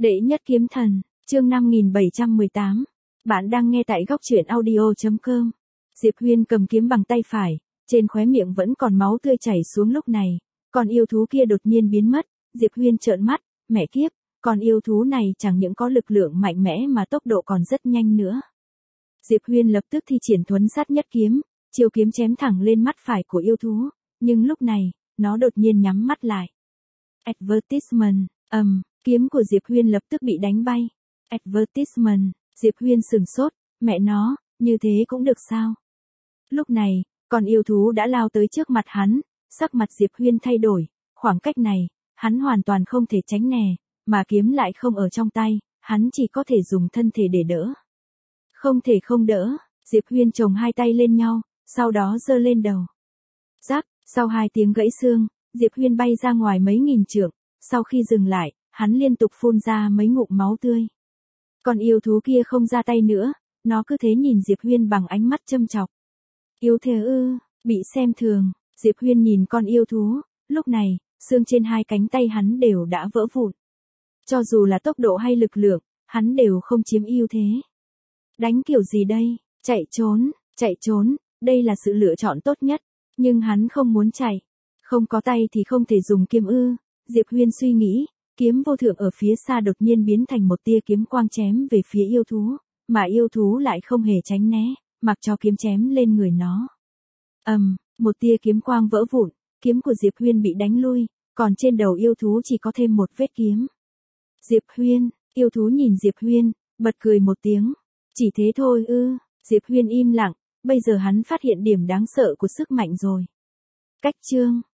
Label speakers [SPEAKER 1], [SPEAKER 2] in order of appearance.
[SPEAKER 1] Đệ nhất kiếm thần, chương 5718. Bạn đang nghe tại góc truyện audio.com. Diệp Huyên cầm kiếm bằng tay phải, trên khóe miệng vẫn còn máu tươi chảy xuống lúc này. Con yêu thú kia đột nhiên biến mất, Diệp Huyên trợn mắt, mẹ kiếp, con yêu thú này chẳng những có lực lượng mạnh mẽ mà tốc độ còn rất nhanh nữa. Diệp Huyên lập tức thi triển thuấn sát nhất kiếm, chiêu kiếm chém thẳng lên mắt phải của yêu thú, nhưng lúc này, nó đột nhiên nhắm mắt lại. Advertisement, kiếm của Diệp Huyên lập tức bị đánh bay. Advertisement, Diệp Huyên sừng sốt, mẹ nó, như thế cũng được sao? Lúc này, con yêu thú đã lao tới trước mặt hắn, sắc mặt Diệp Huyên thay đổi, khoảng cách này, hắn hoàn toàn không thể tránh né, mà kiếm lại không ở trong tay, hắn chỉ có thể dùng thân thể để đỡ. Không thể không đỡ, Diệp Huyên chồng hai tay lên nhau, sau đó giơ lên đầu. Rắc, sau hai tiếng gãy xương, Diệp Huyên bay ra ngoài mấy nghìn trượng, sau khi dừng lại, hắn liên tục phun ra mấy ngụm máu tươi. Con yêu thú kia không ra tay nữa, nó cứ thế nhìn Diệp Huyên bằng ánh mắt châm chọc. Yêu thế ư, bị xem thường, Diệp Huyên nhìn con yêu thú, lúc này, xương trên hai cánh tay hắn đều đã vỡ vụn. Cho dù là tốc độ hay lực lượng, hắn đều không chiếm ưu thế. Đánh kiểu gì đây, chạy trốn, đây là sự lựa chọn tốt nhất, nhưng hắn không muốn chạy. Không có tay thì không thể dùng kiếm ư, Diệp Huyên suy nghĩ, kiếm vô thượng ở phía xa đột nhiên biến thành một tia kiếm quang chém về phía yêu thú, mà yêu thú lại không hề tránh né, mặc cho kiếm chém lên người nó. Một tia kiếm quang vỡ vụn, kiếm của Diệp Huyên bị đánh lui, còn trên đầu yêu thú chỉ có thêm một vết kiếm. Diệp Huyên, yêu thú nhìn Diệp Huyên, bật cười một tiếng. Chỉ thế thôi ư, Diệp Huyên im lặng, bây giờ hắn phát hiện điểm đáng sợ của sức mạnh rồi. Cách chương